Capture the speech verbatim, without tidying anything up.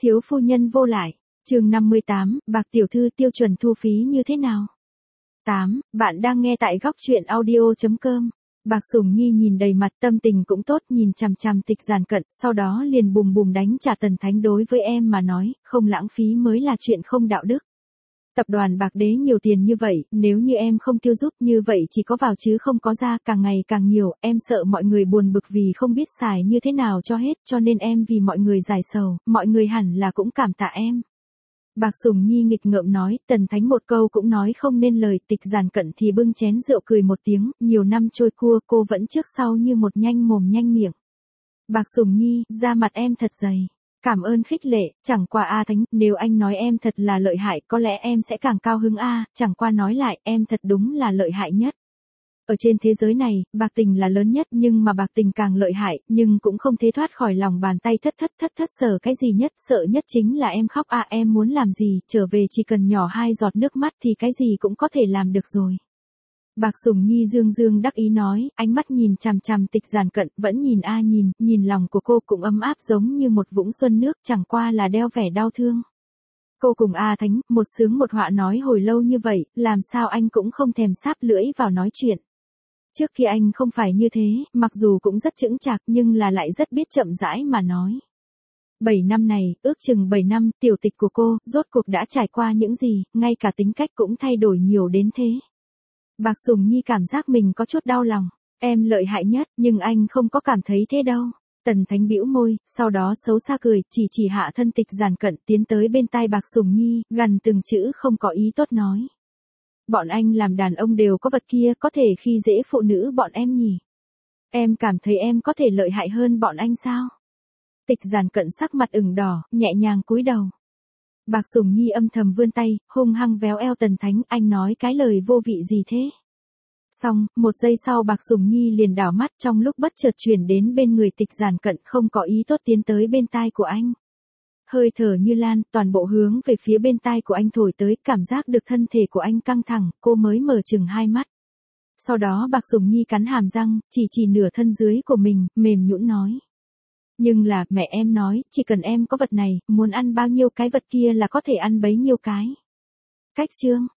Thiếu phu nhân vô lại. Chương năm mươi tám, Bạc tiểu thư tiêu chuẩn thu phí như thế nào? tám. Bạn đang nghe tại góc truyện audio chấm com. Bạc Sủng Nhi nhìn đầy mặt, tâm tình cũng tốt, nhìn chằm chằm Tịch Giản Cận, sau đó liền bùm bùm đánh trả Tần Thánh. Đối với em mà nói, không lãng phí mới là chuyện không đạo đức. Tập đoàn Bạc Đế nhiều tiền như vậy, nếu như em không tiêu giúp như vậy chỉ có vào chứ không có ra, càng ngày càng nhiều, em sợ mọi người buồn bực vì không biết xài như thế nào cho hết, cho nên em vì mọi người giải sầu, mọi người hẳn là cũng cảm tạ em. Bạc Sủng Nhi nghịch ngợm nói, Tần Thánh một câu cũng nói không nên lời. Tịch Giản Cận thì bưng chén rượu cười một tiếng, nhiều năm trôi qua cô vẫn trước sau như một nhanh mồm nhanh miệng. Bạc Sủng Nhi, da mặt em thật dày. Cảm ơn khích lệ, chẳng qua A Thánh, nếu anh nói em thật là lợi hại, có lẽ em sẽ càng cao hứng a, chẳng qua nói lại, em thật đúng là lợi hại nhất. Ở trên thế giới này, Bạc Tình là lớn nhất, nhưng mà Bạc Tình càng lợi hại, nhưng cũng không thể thoát khỏi lòng bàn tay thất thất thất thất. Sợ cái gì nhất, sợ nhất chính là em khóc à, em muốn làm gì, trở về chỉ cần nhỏ hai giọt nước mắt thì cái gì cũng có thể làm được rồi. Bạc Sủng Nhi dương dương đắc ý nói, ánh mắt nhìn chằm chằm Tịch Giản Cận, vẫn nhìn a nhìn, nhìn lòng của cô cũng ấm áp giống như một vũng xuân nước, chẳng qua là đeo vẻ đau thương. Cô cùng A Thánh, một sướng một họa nói hồi lâu như vậy, làm sao anh cũng không thèm sáp lưỡi vào nói chuyện. Trước khi anh không phải như thế, mặc dù cũng rất chững chạc nhưng là lại rất biết chậm rãi mà nói. Bảy năm này, ước chừng bảy năm, tiểu tịch của cô, rốt cuộc đã trải qua những gì, ngay cả tính cách cũng thay đổi nhiều đến thế. Bạc Sủng Nhi cảm giác mình có chút đau lòng. Em lợi hại nhất, nhưng anh không có cảm thấy thế đâu. Tần Thánh bĩu môi, sau đó xấu xa cười, chỉ chỉ hạ thân Tịch Giản Cận, tiến tới bên tai Bạc Sủng Nhi, gần từng chữ không có ý tốt nói. Bọn anh làm đàn ông đều có vật kia, có thể khi dễ phụ nữ bọn em nhỉ? Em cảm thấy em có thể lợi hại hơn bọn anh sao? Tịch Giản Cận sắc mặt ửng đỏ, nhẹ nhàng cúi đầu. Bạc Sủng Nhi âm thầm vươn tay, hung hăng véo eo Tần Thánh, anh nói cái lời vô vị gì thế? Xong, một giây sau Bạc Sủng Nhi liền đảo mắt, trong lúc bất chợt chuyển đến bên người Tịch Giản Cận, không có ý tốt tiến tới bên tai của anh. Hơi thở như lan, toàn bộ hướng về phía bên tai của anh thổi tới, cảm giác được thân thể của anh căng thẳng, cô mới mở chừng hai mắt. Sau đó Bạc Sủng Nhi cắn hàm răng, chỉ chỉ nửa thân dưới của mình, mềm nhũn nói. Nhưng là, mẹ em nói, chỉ cần em có vật này, muốn ăn bao nhiêu cái vật kia là có thể ăn bấy nhiêu cái. Cách chương,